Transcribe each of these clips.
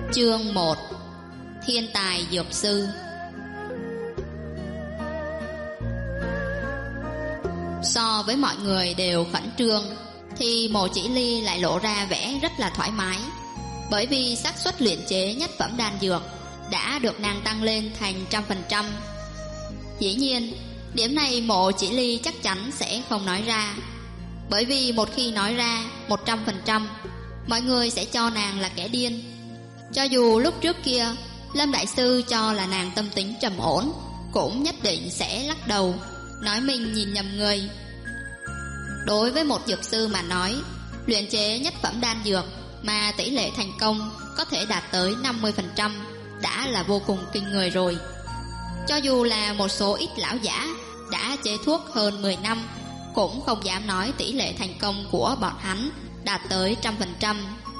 Chương 1. Thiên tài dược sư. So với mọi người đều khẩn trương thì Mộ Chỉ Ly lại lộ ra vẻ rất là thoải mái, bởi vì xác suất luyện chế nhất phẩm đan dược đã được nàng tăng lên thành 100%. Dĩ nhiên, điểm này Mộ Chỉ Ly chắc chắn sẽ không nói ra, bởi vì một khi nói ra 100%, mọi người sẽ cho nàng là kẻ điên. Cho dù lúc trước kia Lâm Đại Sư cho là nàng tâm tính trầm ổn, cũng nhất định sẽ lắc đầu, nói mình nhìn nhầm người. Đối với một dược sư mà nói, luyện chế nhất phẩm đan dược mà tỷ lệ thành công có thể đạt tới 50% đã là vô cùng kinh người rồi. Cho dù là một số ít lão giả đã chế thuốc hơn 10 năm, cũng không dám nói tỷ lệ thành công của bọn hắn đạt tới 100%.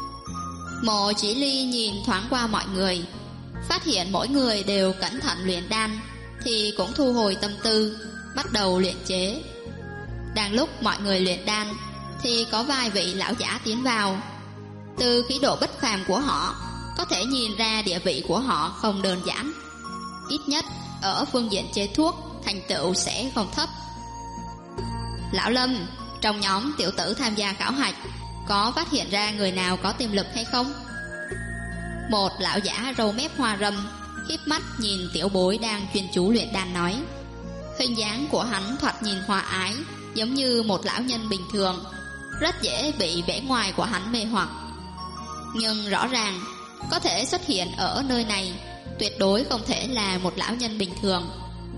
Mộ Chỉ Ly nhìn thoáng qua mọi người, phát hiện mỗi người đều cẩn thận luyện đan, thì cũng thu hồi tâm tư, bắt đầu luyện chế. Đang lúc mọi người luyện đan thì có vài vị lão giả tiến vào. Từ khí độ bất phàm của họ có thể nhìn ra địa vị của họ không đơn giản, ít nhất ở phương diện chế thuốc thành tựu sẽ không thấp. Lão Lâm, trong nhóm tiểu tử tham gia khảo hạch có phát hiện ra người nào có tiềm lực hay không? Một lão giả râu mép hoa râm híp mắt nhìn tiểu bối đang chuyên chú luyện đan nói. Hình dáng của hắn thoạt nhìn hòa ái, giống như một lão nhân bình thường, rất dễ bị vẻ ngoài của hắn mê hoặc. Nhưng rõ ràng có thể xuất hiện ở nơi này tuyệt đối không thể là một lão nhân bình thường.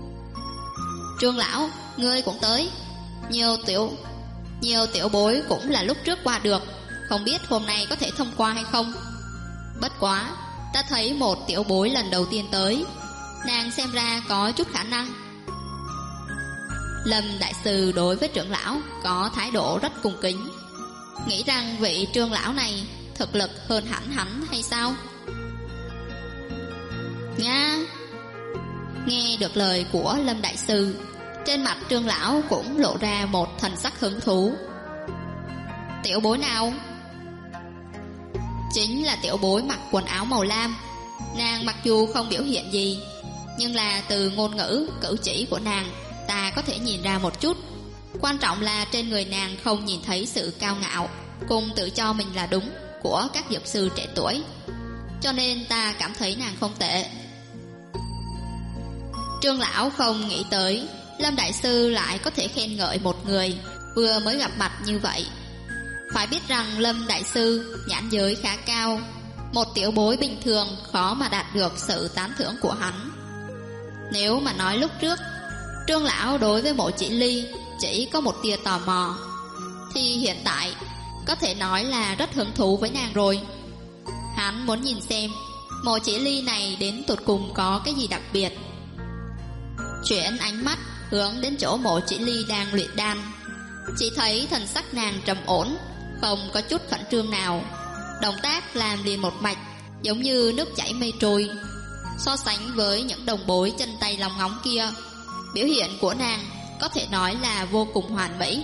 Trương lão, ngươi cũng tới. Nhiều tiểu bối cũng là lúc trước qua được, không biết hôm nay có thể thông qua hay không. Bất quá, ta thấy một tiểu bối lần đầu tiên tới, nàng xem ra có chút khả năng. Lâm Đại Sư đối với trưởng lão có thái độ rất cung kính, nghĩ rằng vị Trương lão này thực lực hơn hẳn hắn hay sao? Nghe được lời của Lâm Đại Sư, trên mặt Trương lão cũng lộ ra một thần sắc hứng thú. Tiểu bối nào? Chính là tiểu bối mặc quần áo màu lam. Nàng mặc dù không biểu hiện gì, nhưng là từ ngôn ngữ, cử chỉ của nàng ta có thể nhìn ra một chút. Quan trọng là trên người nàng không nhìn thấy sự cao ngạo cùng tự cho mình là đúng của các dược sư trẻ tuổi, cho nên ta cảm thấy nàng không tệ. Trương lão không nghĩ tới Lâm Đại Sư lại có thể khen ngợi một người vừa mới gặp mặt như vậy. Phải biết rằng Lâm Đại Sư nhãn giới khá cao, một tiểu bối bình thường khó mà đạt được sự tán thưởng của hắn. Nếu mà nói lúc trước Trương lão đối với Mộ Chỉ Ly chỉ có một tia tò mò, thì hiện tại có thể nói là rất hứng thú với nàng rồi. Hắn muốn nhìn xem Mộ Chỉ Ly này đến tột cùng có cái gì đặc biệt. Chuyển ánh mắt hướng đến chỗ Mộ Chỉ Ly đang luyện đan, chỉ thấy thần sắc nàng trầm ổn, không có chút khẩn trương nào, động tác làm liền một mạch, giống như nước chảy mây trôi. So sánh với những đồng bối chân tay lòng ngóng kia, biểu hiện của nàng có thể nói là vô cùng hoàn mỹ.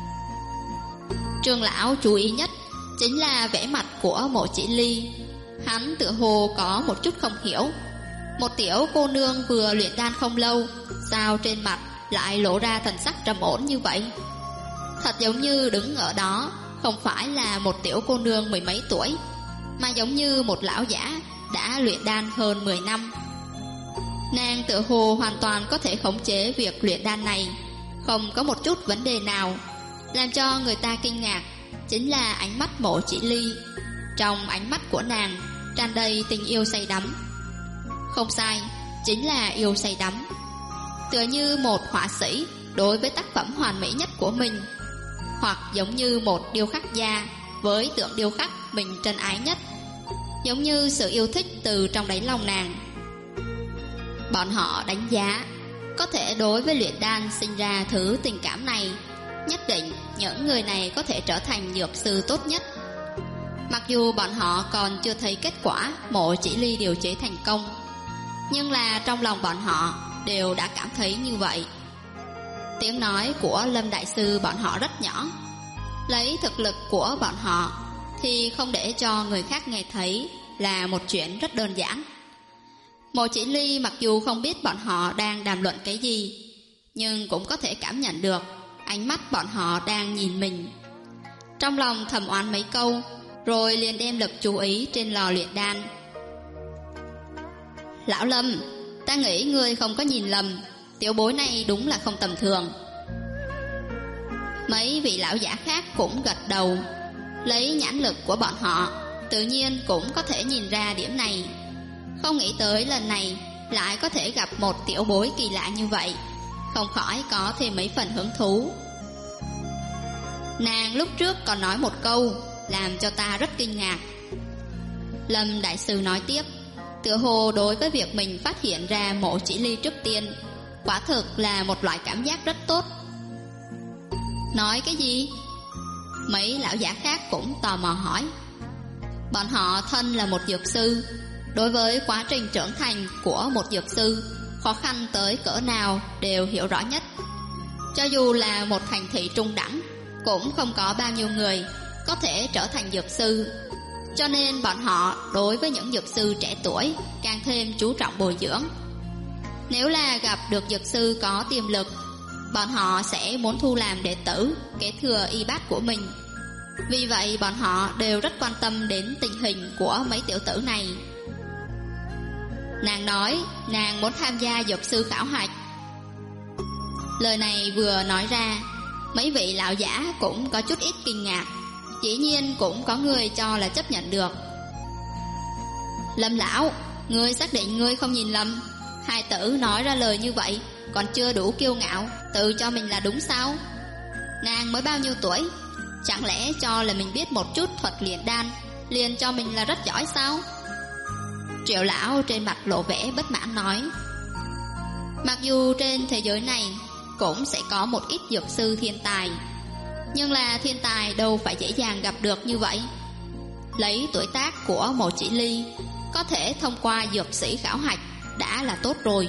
Trương lão chú ý nhất chính là vẻ mặt của Mộ Chỉ Ly. Hắn tựa hồ có một chút không hiểu, một tiểu cô nương vừa luyện đan không lâu, sao trên mặt lại lộ ra thần sắc trầm ổn như vậy? Thật giống như đứng ở đó không phải là một tiểu cô nương mười mấy tuổi, mà giống như một lão giả đã luyện đan hơn 10 năm. Nàng tựa hồ hoàn toàn có thể khống chế việc luyện đan này, không có một chút vấn đề nào. Làm cho người ta kinh ngạc chính là ánh mắt Mộ Chỉ Ly. Trong ánh mắt của nàng tràn đầy tình yêu say đắm. Không sai, chính là yêu say đắm. Tựa như một họa sĩ đối với tác phẩm hoàn mỹ nhất của mình, hoặc giống như một điêu khắc gia với tượng điêu khắc mình trân ái nhất, giống như sự yêu thích từ trong đáy lòng nàng. Bọn họ đánh giá có thể đối với luyện đan sinh ra thứ tình cảm này, nhất định những người này có thể trở thành dược sư tốt nhất. Mặc dù bọn họ còn chưa thấy kết quả Mộ Chỉ Ly điều chế thành công, nhưng là trong lòng bọn họ đều đã cảm thấy như vậy. Tiếng nói của Lâm Đại Sư bọn họ rất nhỏ, lấy thực lực của bọn họ thì không để cho người khác nghe thấy là một chuyện rất đơn giản. Mộ Chỉ Ly mặc dù không biết bọn họ đang đàm luận cái gì, nhưng cũng có thể cảm nhận được ánh mắt bọn họ đang nhìn mình. Trong lòng thầm oán mấy câu, rồi liền đem lực chú ý trên lò luyện đan. Lão Lâm, ta nghĩ ngươi không có nhìn lầm, tiểu bối này đúng là không tầm thường. Mấy vị lão giả khác cũng gật đầu. Lấy nhãn lực của bọn họ, tự nhiên cũng có thể nhìn ra điểm này. Không nghĩ tới lần này lại có thể gặp một tiểu bối kỳ lạ như vậy, không khỏi có thêm mấy phần hứng thú. Nàng lúc trước còn nói một câu làm cho ta rất kinh ngạc. Lâm đại sư nói tiếp, tựa hồ đối với việc mình phát hiện ra Mộ Chỉ Ly trước tiên, quả thực là một loại cảm giác rất tốt. Nói cái gì? Mấy lão giả khác cũng tò mò hỏi. Bọn họ thân là một dược sư, đối với quá trình trưởng thành của một dược sư khó khăn tới cỡ nào đều hiểu rõ nhất. Cho dù là một thành thị trung đẳng, cũng không có bao nhiêu người có thể trở thành dược sư. Cho nên bọn họ đối với những dược sư trẻ tuổi càng thêm chú trọng bồi dưỡng. Nếu là gặp được dược sư có tiềm lực, bọn họ sẽ muốn thu làm đệ tử kế thừa y bát của mình. Vì vậy bọn họ đều rất quan tâm đến tình hình của mấy tiểu tử này. Nàng nói nàng muốn tham gia dược sư khảo hạch. Lời này vừa nói ra, mấy vị lão giả cũng có chút ít kinh ngạc. Dĩ nhiên cũng có người cho là chấp nhận được. Lâm lão, ngươi xác định ngươi không nhìn lầm? Hai tử nói ra lời như vậy còn chưa đủ kiêu ngạo, tự cho mình là đúng sao? Nàng mới bao nhiêu tuổi, chẳng lẽ cho là mình biết một chút thuật luyện đan liền cho mình là rất giỏi sao? Triệu lão trên mặt lộ vẻ bất mãn nói. Mặc dù trên thế giới này cũng sẽ có một ít dược sư thiên tài, nhưng là thiên tài đâu phải dễ dàng gặp được như vậy. Lấy tuổi tác của Mộ Chỉ Ly, có thể thông qua dược sĩ khảo hạch đã là tốt rồi.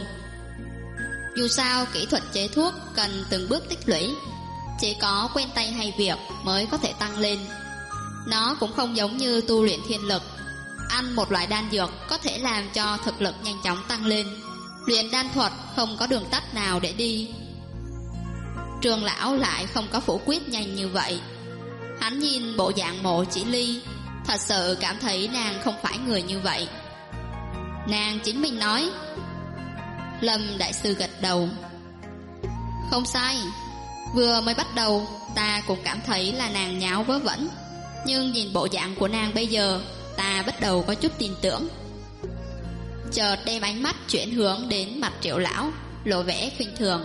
Dù sao kỹ thuật chế thuốc cần từng bước tích lũy, chỉ có quen tay hay việc mới có thể tăng lên. Nó cũng không giống như tu luyện thiên lực, ăn một loại đan dược có thể làm cho thực lực nhanh chóng tăng lên. Luyện đan thuật không có đường tắt nào để đi. Trường lão lại không có phủ quyết nhanh như vậy. Hắn nhìn bộ dạng Mộ Chỉ Ly, thật sự cảm thấy nàng không phải người như vậy. Nàng chính mình nói. Lâm đại sư gật đầu. Không sai, vừa mới bắt đầu ta cũng cảm thấy là nàng nháo vớ vẩn, nhưng nhìn bộ dạng của nàng bây giờ, ta bắt đầu có chút tin tưởng. Chợt đem ánh mắt chuyển hướng đến mặt Triệu lão, lộ vẻ khinh thường.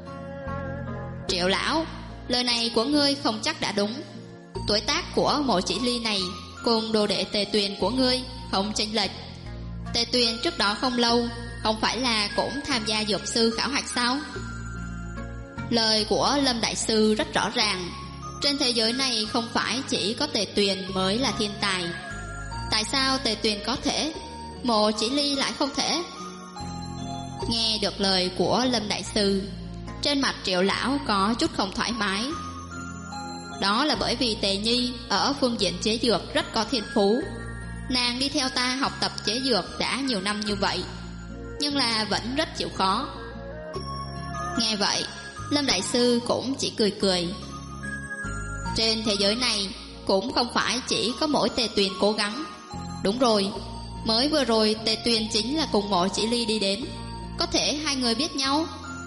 Triệu lão, lời này của ngươi không chắc đã đúng. Tuổi tác của Mộ Chỉ Ly này cùng đồ đệ Tề Tuyền của ngươi không chênh lệch. Tề Tuyền trước đó không lâu không phải là cũng tham gia dược sư khảo hạch sao? Lời của Lâm đại sư rất rõ ràng. Trên thế giới này không phải chỉ có Tề Tuyền mới là thiên tài. Tại sao Tề Tuyền có thể, Mộ Chỉ Ly lại không thể? Nghe được lời của Lâm đại sư, trên mặt Triệu lão có chút không thoải mái. Đó là bởi vì Tề Nhi ở phương diện chế dược rất có thiên phú. Nàng đi theo ta học tập chế dược đã nhiều năm như vậy, nhưng là vẫn rất chịu khó. Nghe vậy, Lâm đại sư cũng chỉ cười cười. Trên thế giới này cũng không phải chỉ có mỗi Tề Tuyền cố gắng. Đúng rồi, mới vừa rồi Tề Tuyền chính là cùng Mộ Chỉ Ly đi đến, có thể hai người biết nhau.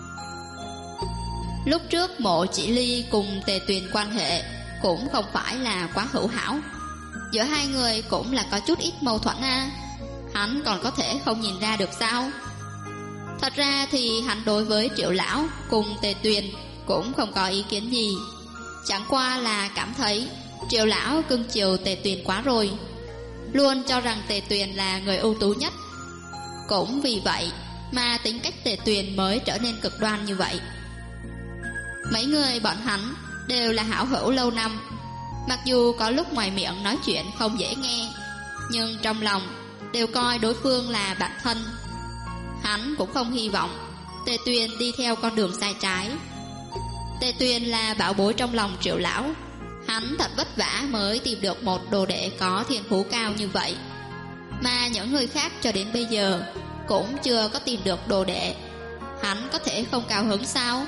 Lúc trước Mộ Chỉ Ly cùng Tề Tuyền quan hệ cũng không phải là quá hữu hảo, giữa hai người cũng là có chút ít mâu thuẫn a. Hắn còn có thể không nhìn ra được sao? Thật ra thì hắn đối với Triệu lão cùng Tề Tuyền cũng không có ý kiến gì, chẳng qua là cảm thấy Triệu lão cưng chiều Tề Tuyền quá rồi, luôn cho rằng Tề Tuyền là người ưu tú nhất. Cũng vì vậy mà tính cách Tề Tuyền mới trở nên cực đoan như vậy. Mấy người bọn hắn đều là hảo hữu lâu năm, mặc dù có lúc ngoài miệng nói chuyện không dễ nghe, nhưng trong lòng đều coi đối phương là bạn thân. Hắn cũng không hy vọng Tề Tuyền đi theo con đường sai trái. Tề Tuyền là bảo bối trong lòng Triệu lão, hắn thật vất vả mới tìm được một đồ đệ có thiên phú cao như vậy. mà những người khác cho đến bây giờ cũng chưa có tìm được đồ đệ. Hắn có thể không cao hứng sao?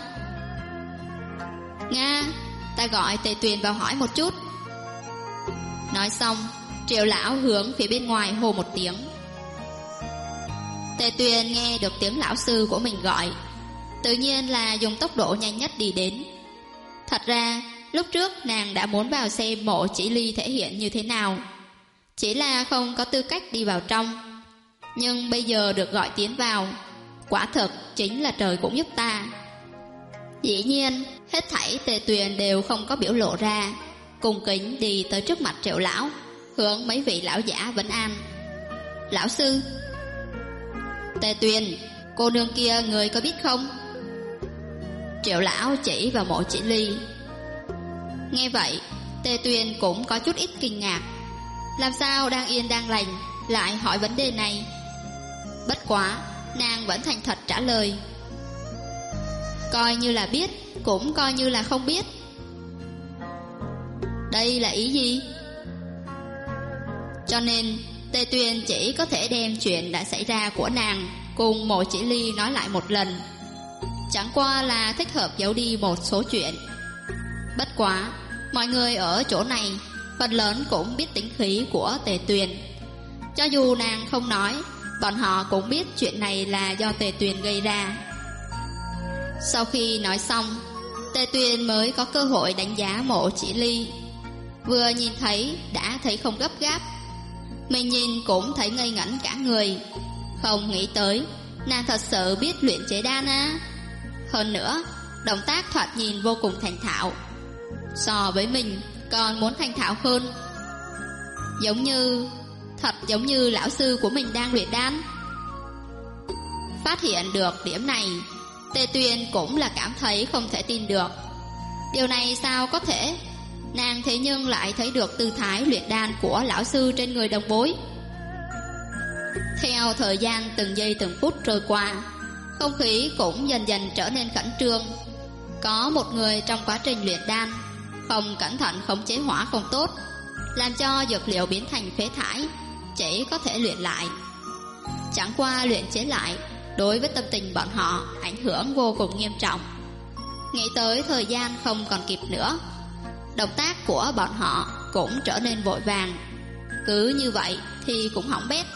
Nga, ta gọi Tề Tuyền vào hỏi một chút. Nói xong, Triệu lão hướng phía bên ngoài hô một tiếng. Tề Tuyền nghe được tiếng lão sư của mình gọi, tự nhiên là dùng tốc độ nhanh nhất đi đến. Thật ra lúc trước nàng đã muốn vào xem Mộ Chỉ Ly thể hiện như thế nào, chỉ là không có tư cách đi vào trong. Nhưng bây giờ được gọi tiến vào, quả thực chính là trời cũng giúp ta. Dĩ nhiên hết thảy Tề Tuyền đều không có biểu lộ ra, cung kính đi tới trước mặt Triệu lão, hướng mấy vị lão giả vấn an. Lão sư. Tề Tuyền, cô nương kia người có biết không? Triệu lão chỉ vào Mộ Chỉ Ly. Nghe vậy, Tề Tuyền cũng có chút ít kinh ngạc. Làm sao đang yên đang lành lại hỏi vấn đề này? Bất quá nàng vẫn thành thật trả lời. Coi như là biết, cũng coi như là không biết. Đây là ý gì? Cho nên Tề Tuyền chỉ có thể đem chuyện đã xảy ra của nàng cùng Mộ Chỉ Ly nói lại một lần. Chẳng qua là thích hợp giấu đi một số chuyện. Bất quá mọi người ở chỗ này phần lớn cũng biết tính khí của Tề Tuyền. Cho dù nàng không nói, bọn họ cũng biết chuyện này là do Tề Tuyền gây ra. Sau khi nói xong, Tề Tuyền mới có cơ hội đánh giá Mộ Chỉ Ly. Vừa nhìn thấy đã thấy không gấp gáp, mình nhìn cũng thấy ngây ngẩn cả người. Không nghĩ tới nàng thật sự biết luyện chế đan á. Hơn nữa động tác thoạt nhìn vô cùng thành thạo, so với mình còn muốn thành thạo hơn. Thật giống như lão sư của mình đang luyện đan. Phát hiện được điểm này, Tề Tuyền cũng là cảm thấy không thể tin được. Điều này sao có thể? Nàng thế nhưng lại thấy được tư thái luyện đan của lão sư trên người đồng bối. Theo thời gian từng giây từng phút trôi qua, không khí cũng dần dần trở nên khẩn trương. Có một người trong quá trình luyện đan không cẩn thận khống chế hỏa không tốt, làm cho dược liệu biến thành phế thải, chỉ có thể luyện lại. Chẳng qua luyện chế lại đối với tâm tình bọn họ ảnh hưởng vô cùng nghiêm trọng. Nghĩ tới thời gian không còn kịp nữa, động tác của bọn họ cũng trở nên vội vàng. Cứ như vậy thì cũng hỏng bét.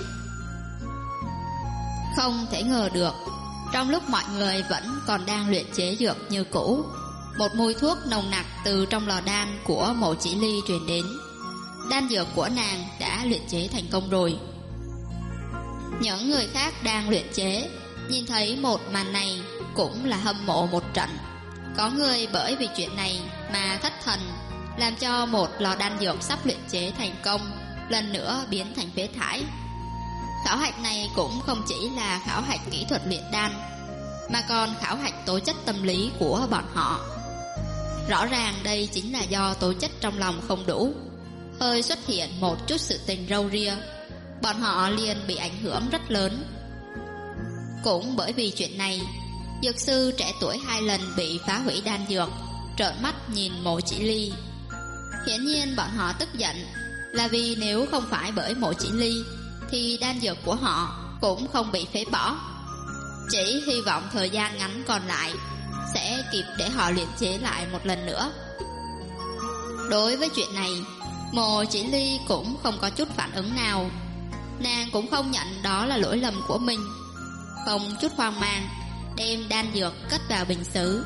Không thể ngờ được, trong lúc mọi người vẫn còn đang luyện chế dược như cũ, một mùi thuốc nồng nặc từ trong lò đan của Mộ Chỉ Ly truyền đến. Đan dược của nàng đã luyện chế thành công rồi. Những người khác đang luyện chế nhìn thấy một màn này cũng là hâm mộ một trận. Có người bởi vì chuyện này mà thất thần, làm cho một lò đan dược sắp luyện chế thành công lần nữa biến thành phế thải. Khảo hạch này cũng không chỉ là khảo hạch kỹ thuật luyện đan, mà còn khảo hạch tố chất tâm lý của bọn họ. Rõ ràng đây chính là do tố chất trong lòng không đủ, hơi xuất hiện một chút sự tình râu ria, bọn họ liền bị ảnh hưởng rất lớn. Cũng bởi vì chuyện này, dược sư trẻ tuổi 2 lần bị phá hủy đan dược, trợn mắt nhìn Mộ Chỉ Ly. Hiển nhiên bọn họ tức giận là vì nếu không phải bởi Mộ Chỉ Ly thì đan dược của họ cũng không bị phế bỏ. Chỉ hy vọng thời gian ngắn còn lại sẽ kịp để họ luyện chế lại một lần nữa. Đối với chuyện này, Mộ Chỉ Ly cũng không có chút phản ứng nào. Nàng cũng không nhận đó là lỗi lầm của mình, không chút hoang mang đem đan dược cất vào bình sứ.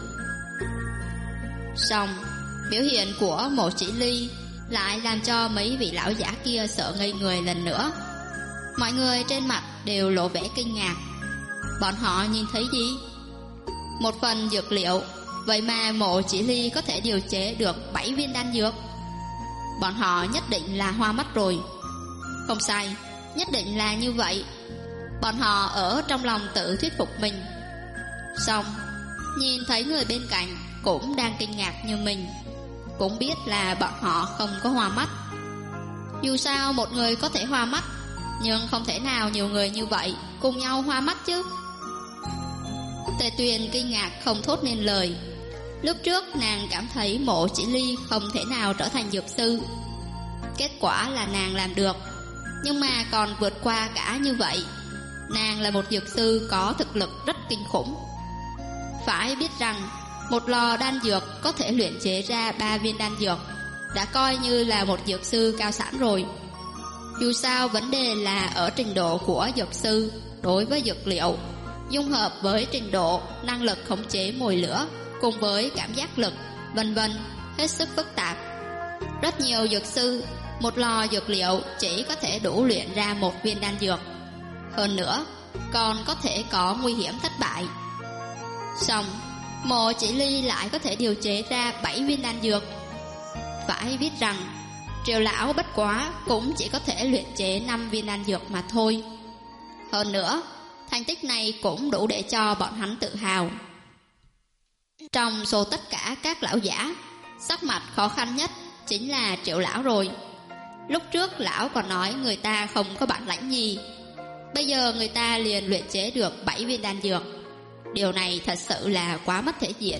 Xong, biểu hiện của Mộ Chỉ Ly lại làm cho mấy vị lão giả kia sợ ngây người lần nữa. Mọi người trên mặt đều lộ vẻ kinh ngạc. Bọn họ nhìn thấy gì? Một phần dược liệu, vậy mà Mộ Chỉ Ly có thể điều chế được 7 viên đan dược. Bọn họ nhất định là hoa mắt rồi. Không sai, nhất định là như vậy. Bọn họ ở trong lòng tự thuyết phục mình. Xong, nhìn thấy người bên cạnh cũng đang kinh ngạc như mình, cũng biết là bọn họ không có hoa mắt. Dù sao một người có thể hoa mắt, nhưng không thể nào nhiều người như vậy cùng nhau hoa mắt chứ. Tề Tuyền kinh ngạc không thốt nên lời. Lúc trước nàng cảm thấy Mộ Chỉ Ly không thể nào trở thành dược sư, kết quả là nàng làm được. nhưng mà còn vượt qua cả như vậy. Nàng là một dược sư có thực lực rất kinh khủng. Phải biết rằng một lò đan dược có thể luyện chế ra 3 viên đan dược đã coi như là một dược sư cao sản rồi. Dù sao vấn đề là ở trình độ của dược sư đối với dược liệu, dung hợp với trình độ năng lực khống chế mồi lửa cùng với cảm giác lực, vân vân, hết sức phức tạp. Rất nhiều dược sư, một lò dược liệu chỉ có thể đủ luyện ra 1 viên đan dược. Hơn nữa, còn có thể có nguy hiểm thất bại. Xong, Mộ Chỉ Ly lại có thể điều chế ra 7 viên đan dược. Phải biết rằng Triệu lão bất quá cũng chỉ có thể luyện chế 5 viên đan dược mà thôi. Hơn nữa, thành tích này cũng đủ để cho bọn hắn tự hào. Trong số tất cả các lão giả, sắc mặt khó khăn nhất chính là Triệu lão rồi. Lúc trước lão còn nói người ta không có bản lãnh gì, bây giờ người ta liền luyện chế được 7 viên đan dược. Điều này thật sự là quá mất thể diện.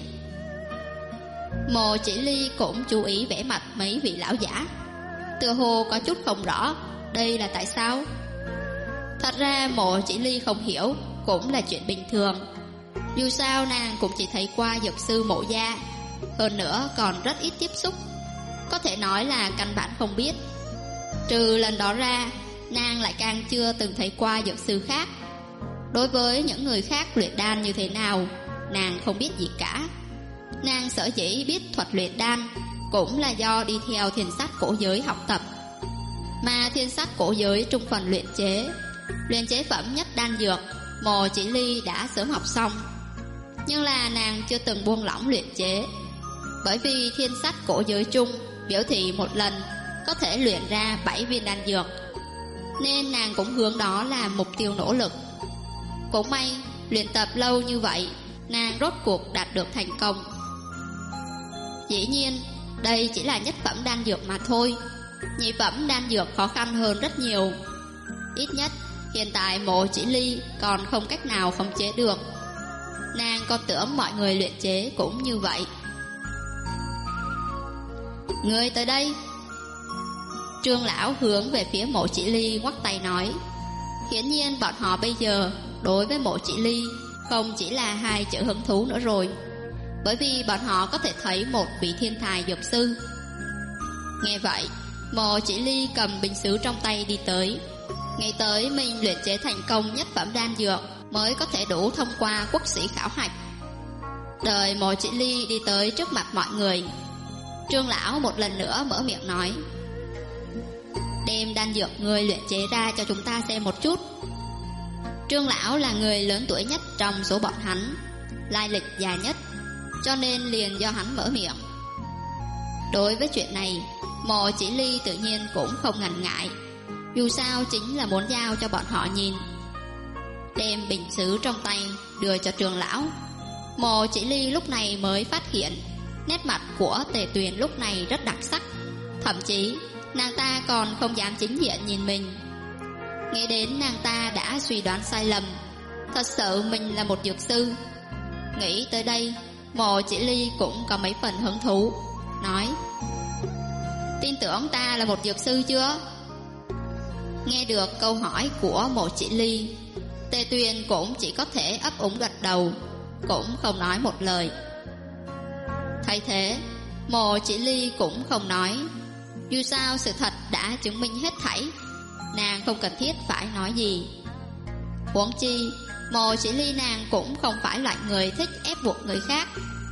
Mộ Chỉ Ly cũng chú ý vẻ mặt mấy vị lão giả, tựa hồ có chút không rõ đây là tại sao. Thật ra Mộ Chỉ Ly không hiểu cũng là chuyện bình thường. Dù sao nàng cũng chỉ thấy qua dược sư Mộ gia, hơn nữa còn rất ít tiếp xúc, có thể nói là căn bản không biết. Trừ lần đó ra, nàng lại càng chưa từng thấy qua dược sư khác. Đối với những người khác luyện đan như thế nào, nàng không biết gì cả. Nàng sở dĩ biết thuật luyện đan cũng là do đi theo thiên sách cổ giới học tập. Mà thiên sách cổ giới trung phần luyện chế phẩm nhất đan dược, Mộ Chỉ Ly đã sớm học xong. Nhưng là nàng chưa từng buông lỏng luyện chế, bởi vì thiên sách cổ giới trung biểu thị một lần có thể luyện ra 7 viên đan dược, nên nàng cũng hướng đó làm mục tiêu nỗ lực. Cũng may luyện tập lâu như vậy, nàng rốt cuộc đạt được thành công. Dĩ nhiên đây chỉ là nhất phẩm đan dược mà thôi, nhị phẩm đan dược khó khăn hơn rất nhiều. Ít nhất hiện tại Mộ Chỉ Ly còn không cách nào khống chế được. Nàng còn tưởng mọi người luyện chế cũng như vậy. Người tới đây. Trương lão hướng về phía Mộ Chỉ Ly ngoắc tay nói. Hiển nhiên bọn họ bây giờ đối với Mộ Chỉ Ly không chỉ là 2 chữ hứng thú nữa rồi, bởi vì bọn họ có thể thấy một vị thiên tài dược sư. Nghe vậy, Mộ Chỉ Ly cầm bình sứ trong tay đi tới, nghĩ tới mình luyện chế thành công nhất phẩm đan dược mới có thể đủ thông qua quốc sĩ khảo hạch. Đợi Mộ Chỉ Ly đi tới trước mặt mọi người, Trương lão một lần nữa mở miệng nói. Đem đan dược người luyện chế ra cho chúng ta xem một chút. Trương lão là người lớn tuổi nhất trong số bọn hắn, lai lịch dài nhất, cho nên liền do hắn mở miệng. Đối với chuyện này, Mộ Chỉ Ly tự nhiên cũng không ngần ngại, dù sao chính là muốn giao cho bọn họ nhìn. Đem bình sứ trong tay đưa cho Trương lão, Mộ Chỉ Ly lúc này mới phát hiện nét mặt của Tề Tuyền lúc này rất đặc sắc. Thậm chí nàng ta còn không dám chính diện nhìn mình. Nghĩ đến nàng ta đã suy đoán sai lầm, thật sự mình là một dược sư. Nghĩ tới đây, Mộ Chỉ Ly cũng có mấy phần hứng thú, nói. Tin tưởng ta là một dược sư chưa? Nghe được câu hỏi của Mộ Chỉ Ly, Tề Tuyền cũng chỉ có thể ấp úng gật đầu, cũng không nói một lời. Thay thế, Mộ Chỉ Ly cũng không nói. Dù sao sự thật đã chứng minh hết thảy, nàng không cần thiết phải nói gì. Huống chi Mộ Chỉ Ly nàng cũng không phải loại người thích ép buộc người khác.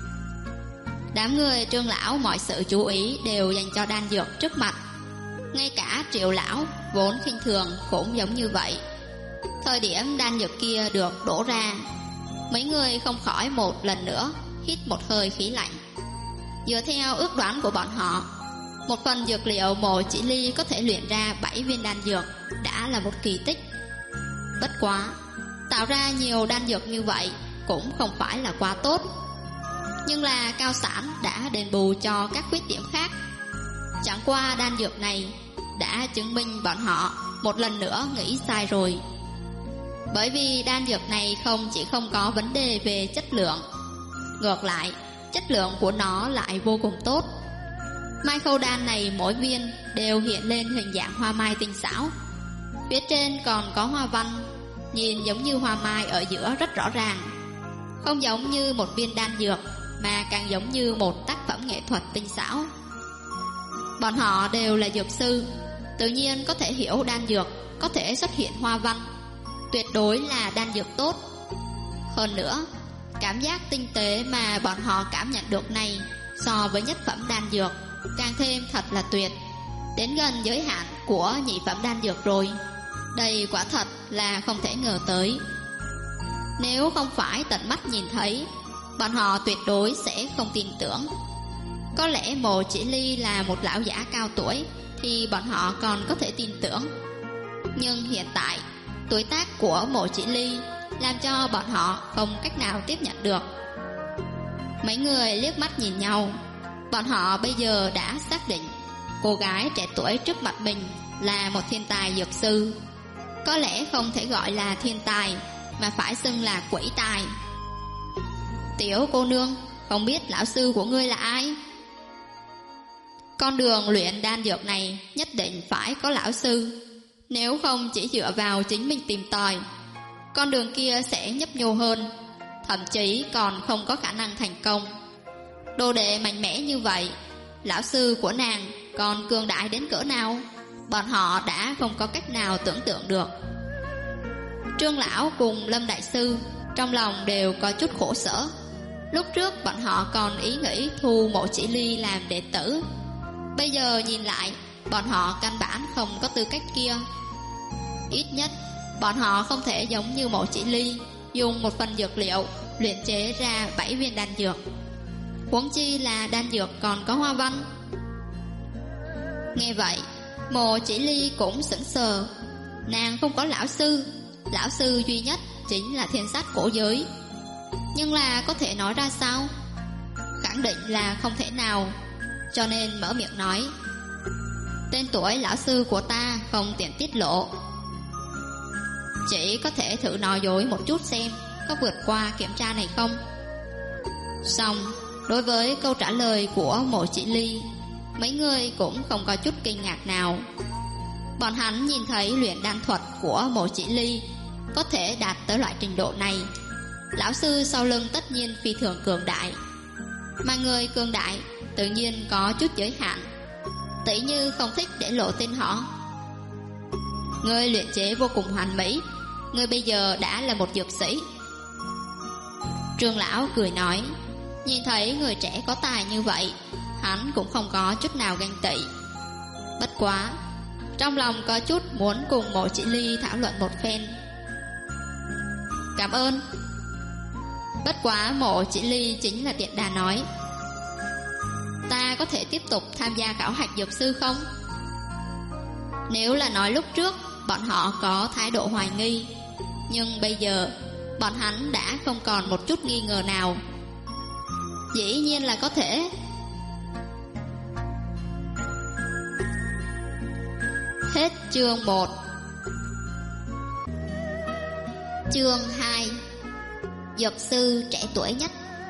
Đám người Trương lão mọi sự chú ý đều dành cho đan dược trước mặt. Ngay cả Triệu lão vốn khinh thường cũng giống như vậy. Thời điểm đan dược kia được đổ ra, mấy người không khỏi một lần nữa hít một hơi khí lạnh. Dựa theo ước đoán của bọn họ, một phần dược liệu Mộ Chỉ Ly có thể luyện ra 7 viên đan dược đã là một kỳ tích. Bất quá, tạo ra nhiều đan dược như vậy cũng không phải là quá tốt, nhưng là cao sản đã đền bù cho các khuyết điểm khác. Chẳng qua đan dược này đã chứng minh bọn họ một lần nữa nghĩ sai rồi. Bởi vì đan dược này không chỉ không có vấn đề về chất lượng, ngược lại chất lượng của nó lại vô cùng tốt. Mai khâu đan này mỗi viên đều hiện lên hình dạng hoa mai tinh xảo, Phía trên còn có hoa văn, nhìn giống như hoa mai ở giữa rất rõ ràng. Không giống như một viên đan dược, mà càng giống như một tác phẩm nghệ thuật tinh xảo. Bọn họ đều là dược sư, tự nhiên có thể hiểu đan dược có thể xuất hiện hoa văn, tuyệt đối là đan dược tốt. Hơn nữa, cảm giác tinh tế mà bọn họ cảm nhận được này so với nhất phẩm đan dược càng thêm thật là tuyệt, đến gần giới hạn của nhị phẩm đan dược rồi. Đây quả thật là không thể ngờ tới. Nếu không phải tận mắt nhìn thấy, bọn họ tuyệt đối sẽ không tin tưởng. Có lẽ Mộ Chỉ Ly là một lão giả cao tuổi thì bọn họ còn có thể tin tưởng. Nhưng hiện tại, tuổi tác của Mộ Chỉ Ly làm cho bọn họ không cách nào tiếp nhận được. Mấy người liếc mắt nhìn nhau. Bọn họ bây giờ đã xác định cô gái trẻ tuổi trước mặt mình là một thiên tài dược sư. Có lẽ không thể gọi là thiên tài, mà phải xưng là quỷ tài. Tiểu cô nương, không biết lão sư của ngươi là ai? Con đường luyện đan dược này nhất định phải có lão sư. Nếu không chỉ dựa vào chính mình tìm tòi, con đường kia sẽ nhấp nhô hơn, thậm chí còn không có khả năng thành công. Đồ đệ mạnh mẽ như vậy, lão sư của nàng còn cường đại đến cỡ nào, bọn họ đã không có cách nào tưởng tượng được. Trương lão cùng Lâm đại sư trong lòng đều có chút khổ sở. Lúc trước bọn họ còn ý nghĩ thu Mộ Chỉ Ly làm đệ tử, bây giờ nhìn lại, bọn họ căn bản không có tư cách kia. Ít nhất, bọn họ không thể giống như Mộ Chỉ Ly dùng một phần dược liệu luyện chế ra 7 viên đan dược. Huống chi là đan dược còn có hoa văn. Nghe vậy, Mộ Chỉ Ly cũng sững sờ. Nàng không có lão sư, lão sư duy nhất chính là thiên sát cổ giới. Nhưng là có thể nói ra sao? Khẳng định là không thể nào. Cho nên mở miệng nói: tên tuổi lão sư của ta không tiện tiết lộ, chỉ có thể thử nói dối một chút xem có vượt qua kiểm tra này không. Xong, đối với câu trả lời của Mộ Chỉ Ly, mấy người cũng không có chút kinh ngạc nào. Bọn hắn nhìn thấy luyện đan thuật của Mộ Chỉ Ly có thể đạt tới loại trình độ này, lão sư sau lưng tất nhiên phi thường cường đại. Mà người cường đại tự nhiên có chút giới hạn, tỉ như không thích để lộ tên họ. Người luyện chế vô cùng hoàn mỹ, người bây giờ đã là một dược sĩ. Trương lão cười nói, nhìn thấy người trẻ có tài như vậy, hắn cũng không có chút nào ganh tị. Bất quá, trong lòng có chút muốn cùng Mộ Chỉ Ly thảo luận một phen. Cảm ơn. Bất quá Mộ Chỉ Ly chính là tiện đà nói, ta có thể tiếp tục tham gia khảo hạch dược sư không? Nếu là nói lúc trước bọn họ có thái độ hoài nghi, nhưng bây giờ bọn hắn đã không còn một chút nghi ngờ nào. Dĩ nhiên là có thể. Hết chương 1. Chương 2. Dược sư trẻ tuổi nhất.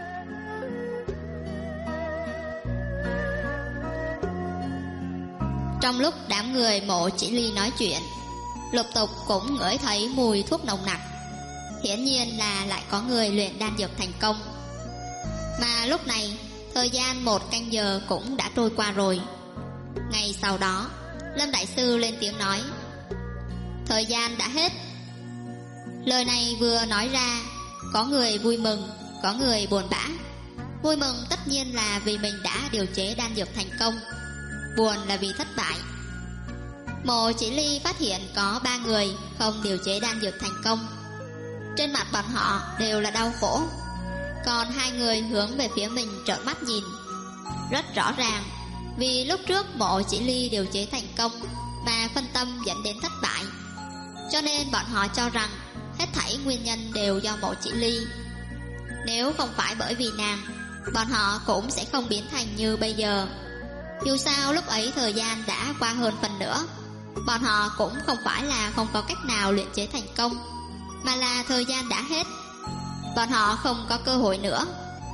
Trong lúc đám người Mộ Chỉ Ly nói chuyện, lục tục cũng ngửi thấy mùi thuốc nồng nặc. Hiển nhiên là lại có người luyện đan dược thành công. Mà lúc này, thời gian 1 canh giờ cũng đã trôi qua rồi. Ngay sau đó, Lâm đại sư lên tiếng nói, thời gian đã hết. Lời này vừa nói ra, có người vui mừng, có người buồn bã. Vui mừng tất nhiên là vì mình đã điều chế đan dược thành công, buồn là vì thất bại. Mộ Chỉ Ly phát hiện có 3 người không điều chế đan dược thành công, trên mặt bọn họ đều là đau khổ. Còn 2 người hướng về phía mình trợn mắt nhìn. Rất rõ ràng, vì lúc trước Mộ Chỉ Ly điều chế thành công mà phân tâm dẫn đến thất bại, cho nên bọn họ cho rằng hết thảy nguyên nhân đều do Mộ Chỉ Ly. Nếu không phải bởi vì nàng, bọn họ cũng sẽ không biến thành như bây giờ. Dù sao lúc ấy thời gian đã qua hơn phần nữa, bọn họ cũng không phải là không có cách nào luyện chế thành công, mà là thời gian đã hết, bọn họ không có cơ hội nữa.